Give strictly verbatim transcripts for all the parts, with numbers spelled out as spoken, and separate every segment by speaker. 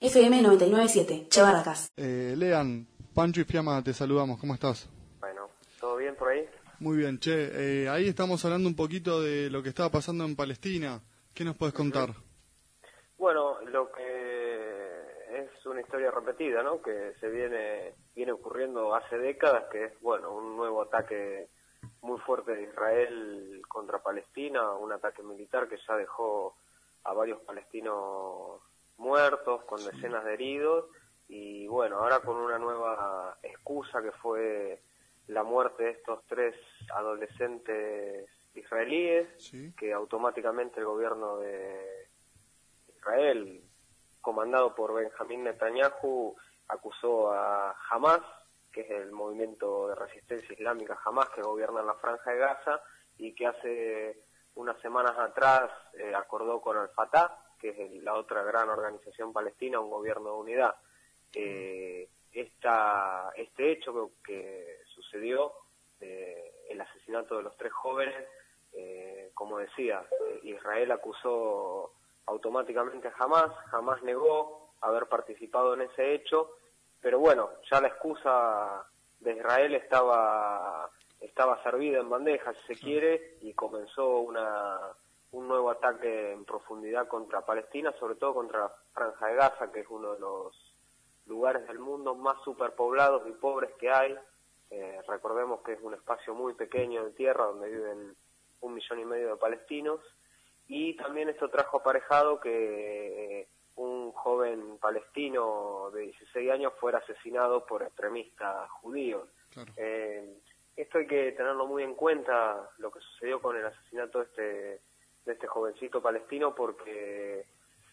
Speaker 1: F M noventa y nueve punto siete, Che Barracas.
Speaker 2: Eh, Lean, Pancho y Fiamma, te saludamos, ¿cómo estás?
Speaker 3: Bueno, ¿todo bien por ahí?
Speaker 2: Muy bien, Che, eh, ahí estamos hablando un poquito de lo que estaba pasando en Palestina. ¿Qué nos puedes contar?
Speaker 3: Uh-huh. Bueno, lo que es una historia repetida, ¿no? Que se viene viene ocurriendo hace décadas, que es, bueno, un nuevo ataque muy fuerte de Israel contra Palestina, un ataque militar que ya dejó a varios palestinos muertos, con decenas de heridos, y bueno, ahora con una nueva excusa que fue la muerte de estos tres adolescentes israelíes, sí, que automáticamente el gobierno de Israel, comandado por Benjamín Netanyahu, acusó a Hamas, que es el movimiento de resistencia islámica Hamas, que gobierna en la Franja de Gaza, y que hace unas semanas atrás eh, acordó con Al-Fatah, que es el, la otra gran organización palestina, un gobierno de unidad. Eh, esta, este hecho que, que sucedió, eh, el asesinato de los tres jóvenes, eh, como decía, eh, Israel acusó automáticamente a Hamas, Hamas negó haber participado en ese hecho, pero bueno, ya la excusa de Israel estaba estaba servida en bandeja, si se quiere, y comenzó una un nuevo ataque en profundidad contra Palestina, sobre todo contra la Franja de Gaza, que es uno de los lugares del mundo más superpoblados y pobres que hay. Eh, recordemos que es un espacio muy pequeño de tierra donde viven un millón y medio de palestinos, y también esto trajo aparejado que eh, un joven palestino de dieciséis años fuera asesinado por extremistas judíos. Claro. Eh, esto hay que tenerlo muy en cuenta, lo que sucedió con el asesinato de este, de este jovencito palestino, porque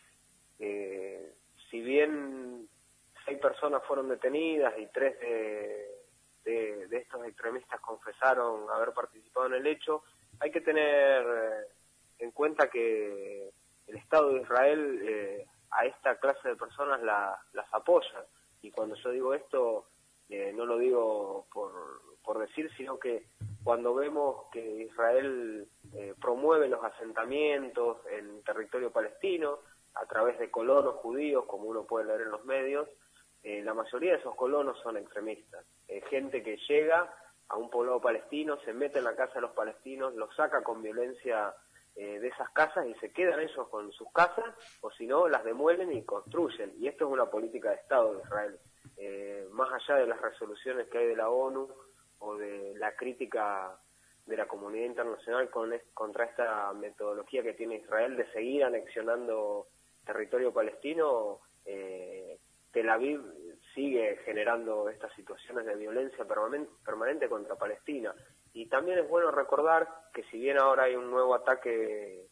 Speaker 3: eh, si bien seis personas fueron detenidas y tres de, de, de estos extremistas confesaron haber participado en el hecho, hay que tener en cuenta que el Estado de Israel eh, a esta clase de personas la, las apoya. Y cuando yo digo esto, eh, no lo digo por, por decir, sino que cuando vemos que Israel eh, promueve los asentamientos en territorio palestino a través de colonos judíos, como uno puede leer en los medios, eh, la mayoría de esos colonos son extremistas. Eh, gente que llega a un poblado palestino, se mete en la casa de los palestinos, los saca con violencia eh, de esas casas y se quedan ellos con sus casas, o si no, las demuelen y construyen. Y esto es una política de Estado de Israel. Eh, más allá de las resoluciones que hay de la ONU o de la crítica de la comunidad internacional con es, contra esta metodología que tiene Israel de seguir anexionando territorio palestino, eh, Tel Aviv sigue generando estas situaciones de violencia permanente, permanente contra Palestina. Y también es bueno recordar que si bien ahora hay un nuevo ataque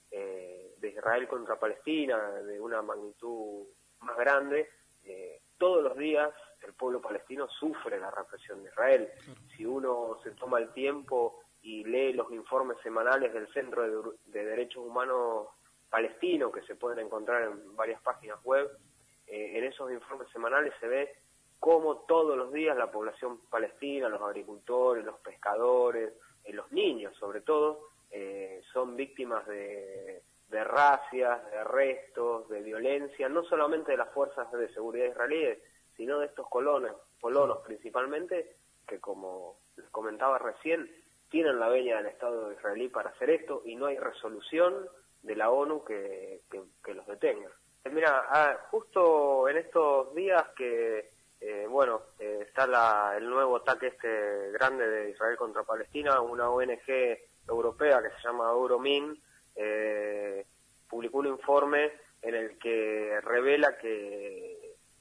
Speaker 3: eh, de Israel contra Palestina, de una magnitud más grande, eh, todos los días el pueblo palestino sufre la represión de Israel. Si uno se toma el tiempo y lee los informes semanales del Centro de, de Derechos Humanos Palestino, que se pueden encontrar en varias páginas web, eh, en esos informes semanales se ve cómo todos los días la población palestina, los agricultores, los pescadores, eh, los niños sobre todo, eh, son víctimas de, de racias, de arrestos, de violencia, no solamente de las fuerzas de seguridad israelíes, sino de estos colonos, colonos principalmente, que como les comentaba recién, tienen la venia del Estado israelí para hacer esto y no hay resolución de la ONU que, que, que los detenga. Eh, mira, ah, justo en estos días que, eh, bueno, eh, está la, el nuevo ataque este grande de Israel contra Palestina, una O N G europea que se llama Euromin, eh, publicó un informe en el que revela que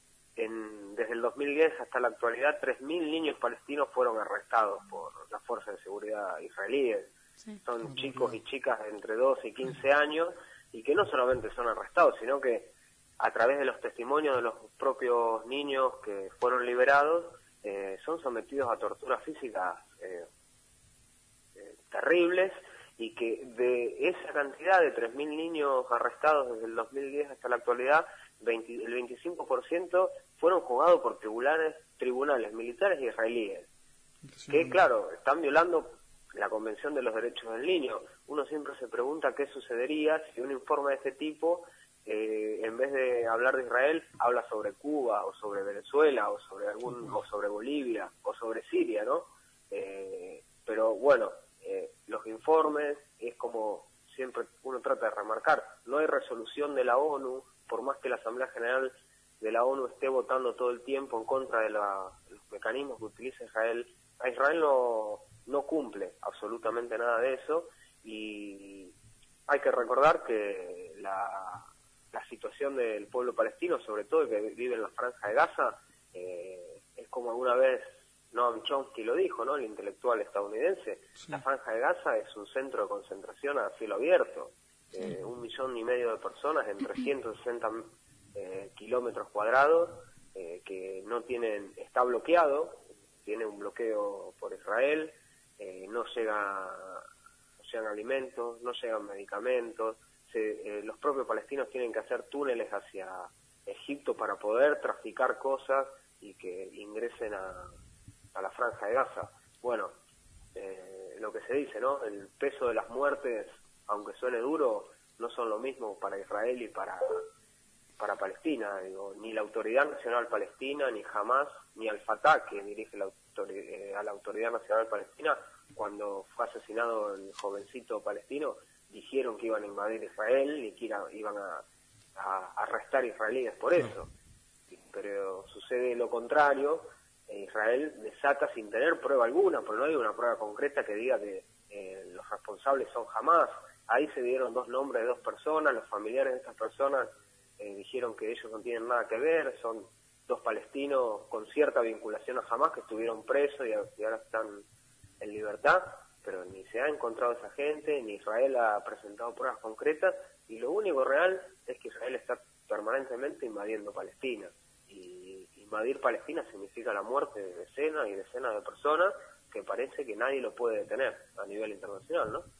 Speaker 3: En, desde el dos mil diez hasta la actualidad, tres mil niños palestinos fueron arrestados por las fuerzas de seguridad israelíes. Sí. Son chicos y chicas de entre doce y quince años, y que no solamente son arrestados, sino que a través de los testimonios de los propios niños que fueron liberados, eh, son sometidos a torturas físicas eh, eh, terribles, y que de esa cantidad de tres mil niños arrestados desde el dos mil diez hasta la actualidad, veinte, el veinticinco por ciento fueron juzgados por tribunales, tribunales militares israelíes, sí, que claro, están violando la Convención de los Derechos del Niño. Uno siempre se pregunta qué sucedería si un informe de este tipo eh, en vez de hablar de Israel, habla sobre Cuba o sobre Venezuela o sobre algún o sobre Bolivia o sobre Siria, ¿no? Eh, pero bueno, eh, los informes es como siempre uno trata de remarcar, no hay resolución de la ONU, por más que la Asamblea General de la ONU esté votando todo el tiempo en contra de la, los mecanismos que utiliza Israel. A Israel no, no cumple absolutamente nada de eso, y hay que recordar que la, la situación del pueblo palestino, sobre todo el que vive en la Franja de Gaza, eh, es como alguna vez Noam Chomsky lo dijo, ¿no? El intelectual estadounidense, sí. La Franja de Gaza es un centro de concentración a cielo abierto, sí. eh, un millón y medio de personas en trescientos sesenta eh, kilómetros cuadrados, eh, que no tienen, está bloqueado, tiene un bloqueo por Israel, eh, no llega, no llegan alimentos, no llegan medicamentos, se, eh, los propios palestinos tienen que hacer túneles hacia Egipto para poder traficar cosas y que ingresen a, a la Franja de Gaza. Bueno, eh, lo que se dice, ¿no? El peso de las muertes, aunque suene duro, no son lo mismo para Israel y para para Palestina. Digo, ni la Autoridad Nacional Palestina, ni Hamas, ni Al-Fatah, que dirige la eh, a la Autoridad Nacional Palestina, cuando fue asesinado el jovencito palestino, dijeron que iban a invadir Israel y que iba, iban a, a arrestar israelíes por eso. Pero sucede lo contrario, Israel desata sin tener prueba alguna, porque no hay una prueba concreta que diga que eh, los responsables son Hamas. Ahí se dieron dos nombres de dos personas, los familiares de estas personas eh, dijeron que ellos no tienen nada que ver, son dos palestinos con cierta vinculación a Hamas que estuvieron presos y, y ahora están en libertad, pero ni se ha encontrado esa gente, ni Israel ha presentado pruebas concretas, y lo único real es que Israel está permanentemente invadiendo Palestina, y invadir Palestina significa la muerte de decenas y decenas de personas que parece que nadie lo puede detener a nivel internacional, ¿no?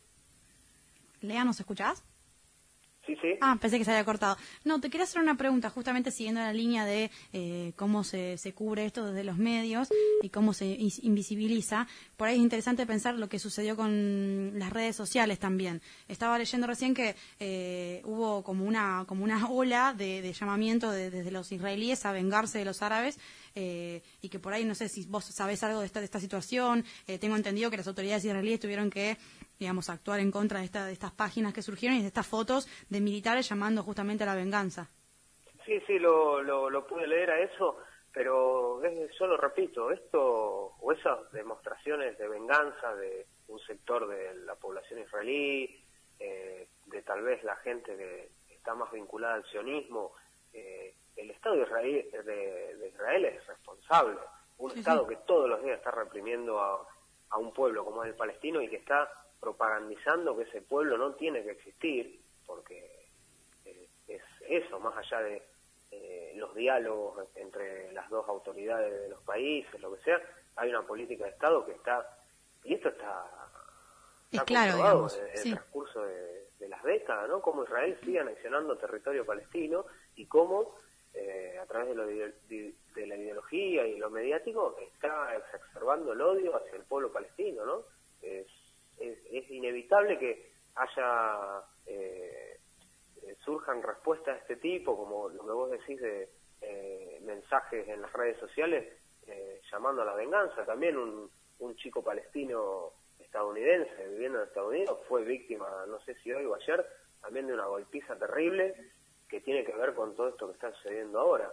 Speaker 4: Lea, ¿nos escuchás?
Speaker 3: Sí, sí.
Speaker 4: Ah, pensé que se había cortado. No, te quería hacer una pregunta, justamente siguiendo la línea de eh, cómo se, se cubre esto desde los medios y cómo se invisibiliza. Por ahí es interesante pensar lo que sucedió con las redes sociales también. Estaba leyendo recién que eh, hubo como una como una ola de, de llamamiento de, desde los israelíes a vengarse de los árabes, eh, y que por ahí, no sé si vos sabés algo de esta, de esta situación. Eh, tengo entendido que las autoridades israelíes tuvieron que, digamos, actuar en contra de, esta, de estas páginas que surgieron y de estas fotos de militares llamando justamente a la venganza.
Speaker 3: Sí, sí, lo, lo, lo pude leer a eso, pero es, yo lo repito, esto o esas demostraciones de venganza de un sector de la población israelí, eh, de tal vez la gente que está más vinculada al sionismo, eh, el Estado de Israel, de, de Israel es responsable, un sí, Estado sí. que todos los días está reprimiendo a, a un pueblo como es el palestino y que está propagandizando que ese pueblo no tiene que existir, porque eh, es eso, más allá de eh, los diálogos entre las dos autoridades de los países, lo que sea, hay una política de Estado que está, y esto está, está
Speaker 4: es claro,
Speaker 3: comprobado
Speaker 4: digamos,
Speaker 3: en el
Speaker 4: sí.
Speaker 3: transcurso de, de las décadas, ¿no? Cómo Israel sigue anexionando territorio palestino y cómo eh, a través de, lo, de, de la ideología y lo mediático está exacerbando el odio hacia el pueblo palestino, ¿no? Es, es, es inevitable que haya eh, surjan respuestas de este tipo, como lo que vos decís de eh, mensajes en las redes sociales eh, llamando a la venganza. También un, un chico palestino estadounidense viviendo en Estados Unidos fue víctima, no sé si hoy o ayer, también de una golpiza terrible que tiene que ver con todo esto que está sucediendo ahora.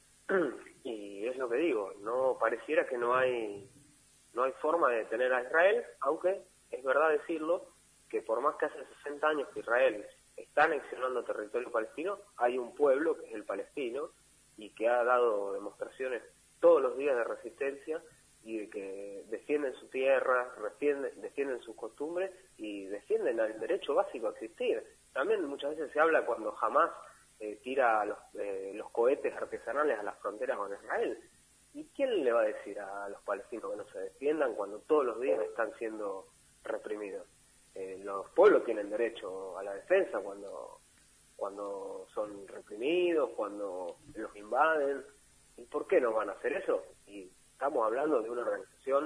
Speaker 3: Y es lo que digo, no pareciera que no hay no hay forma de detener a Israel, aunque es verdad decirlo que por más que hace sesenta años que Israel está anexionando territorio palestino, hay un pueblo que es el palestino y que ha dado demostraciones todos los días de resistencia y de que defienden su tierra, defienden, defienden sus costumbres y defienden el derecho básico a existir. También muchas veces se habla cuando Hamas eh, tira los, eh, los cohetes artesanales a las fronteras con Israel. ¿Y quién le va a decir a los palestinos que no se defiendan cuando todos los días están siendo reprimidos? Eh, los pueblos tienen derecho a la defensa cuando cuando son reprimidos, cuando los invaden. ¿Y por qué no van a hacer eso? Y estamos hablando de una organización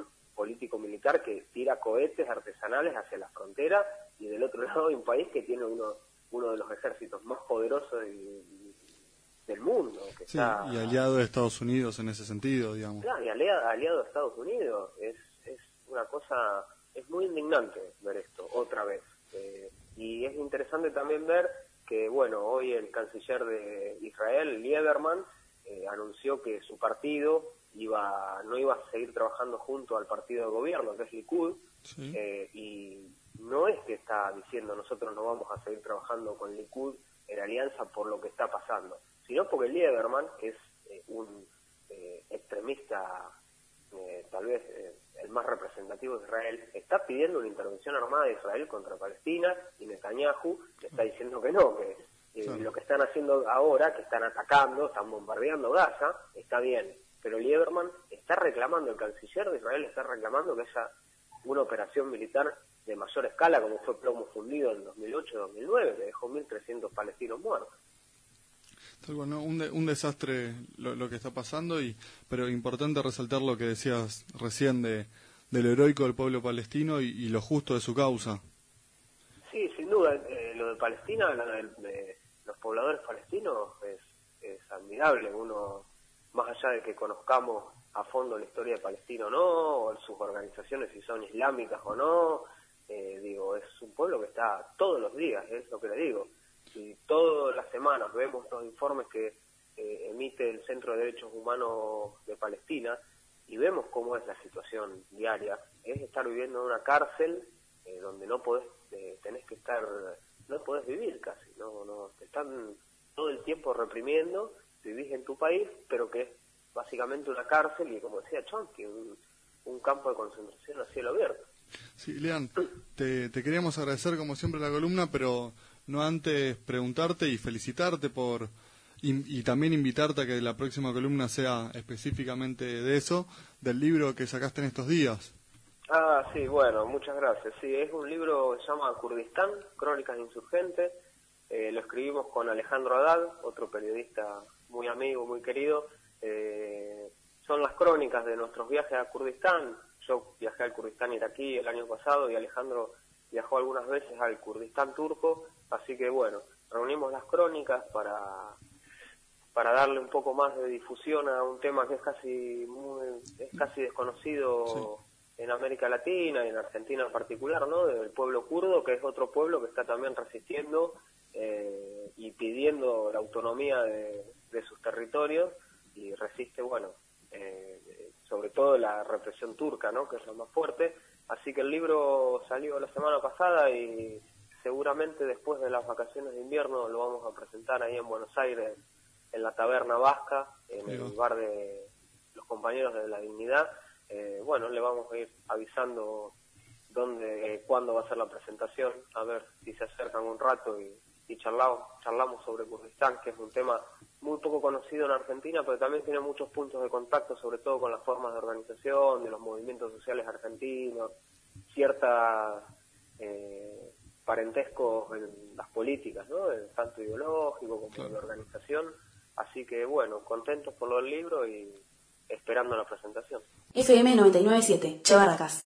Speaker 3: político-militar que tira cohetes artesanales hacia la frontera y del otro lado hay un país que tiene uno uno de los ejércitos más poderosos de, del mundo. Que
Speaker 2: sí,
Speaker 3: está,
Speaker 2: y aliado de Estados Unidos en ese sentido, digamos.
Speaker 3: Claro, y aliado, aliado de Estados Unidos. Es, es una cosa, es muy indignante ver esto otra vez. Eh, y es interesante también ver que, bueno, hoy el canciller de Israel, Lieberman, eh, anunció que su partido iba no iba a seguir trabajando junto al partido de gobierno, que es Likud,
Speaker 2: sí.
Speaker 3: eh, y no es que está diciendo nosotros no vamos a seguir trabajando con Likud en alianza por lo que está pasando, sino porque Lieberman, que es eh, un eh, extremista, eh, tal vez eh, el más representativo de Israel, está pidiendo una intervención armada de Israel contra Palestina, y Netanyahu le está diciendo que no, que eh, claro. Lo que están haciendo ahora, que están atacando, están bombardeando Gaza, está bien, pero Lieberman está reclamando, el canciller de Israel está reclamando que haya una operación militar de mayor escala, como fue Plomo Fundido en dos mil ocho dos mil nueve, que dejó mil trescientos palestinos muertos.
Speaker 2: Bueno, un, de, un desastre lo, lo que está pasando, y pero importante resaltar lo que decías recién de, de lo heroico del pueblo palestino y, y lo justo de su causa.
Speaker 3: Sí, sin duda, eh, lo de Palestina, lo de, de los pobladores palestinos es, es admirable. Uno, más allá de que conozcamos a fondo la historia de Palestina o no, o sus organizaciones si son islámicas o no, eh, digo, es un pueblo que está todos los días, es lo que le digo. Y todas las semanas vemos los informes que eh, emite el Centro de Derechos Humanos de Palestina y vemos cómo es la situación diaria. Es estar viviendo en una cárcel eh, donde no podés, eh, tenés que estar, no podés vivir casi, no, no, te están todo el tiempo reprimiendo, vivís en tu país, pero que es básicamente una cárcel y, como decía Chomsky, un, un campo de concentración a cielo abierto.
Speaker 2: Sí, Lean, te, te queríamos agradecer como siempre la columna, pero no antes preguntarte y felicitarte por y, y también invitarte a que la próxima columna sea específicamente de eso, del libro que sacaste en estos días.
Speaker 3: Ah, sí, bueno, muchas gracias. Sí, es un libro que se llama Kurdistán, Crónicas Insurgentes. Eh, lo escribimos con Alejandro Haddad, otro periodista muy amigo, muy querido. Eh, son las crónicas de nuestros viajes a Kurdistán. Yo viajé al Kurdistán iraquí el año pasado y Alejandro viajó algunas veces al Kurdistán turco, así que bueno, reunimos las crónicas para para darle un poco más de difusión a un tema que es casi muy, es casi desconocido sí. en América Latina y en Argentina en particular, ¿no? Del pueblo kurdo, que es otro pueblo que está también resistiendo eh, y pidiendo la autonomía de, de sus territorios, y resiste, bueno, eh, sobre todo la represión turca, ¿no? Que es lo más fuerte. Así que el libro salió la semana pasada y seguramente después de las vacaciones de invierno lo vamos a presentar ahí en Buenos Aires, en la Taberna Vasca, en el bar de los compañeros de la Dignidad. Eh, bueno, le vamos a ir avisando dónde, eh, cuándo va a ser la presentación, a ver si se acercan un rato y, y charlamos, charlamos sobre Kurdistán, que es un tema muy poco conocido en Argentina, pero también tiene muchos puntos de contacto, sobre todo con las formas de organización, de los movimientos sociales argentinos, cierta eh, parentescos en las políticas, ¿no? Tanto ideológico como claro. de organización. Así que, bueno, contentos por lo del libro y esperando la presentación.
Speaker 1: F M noventa y nueve punto siete, Che Barracas.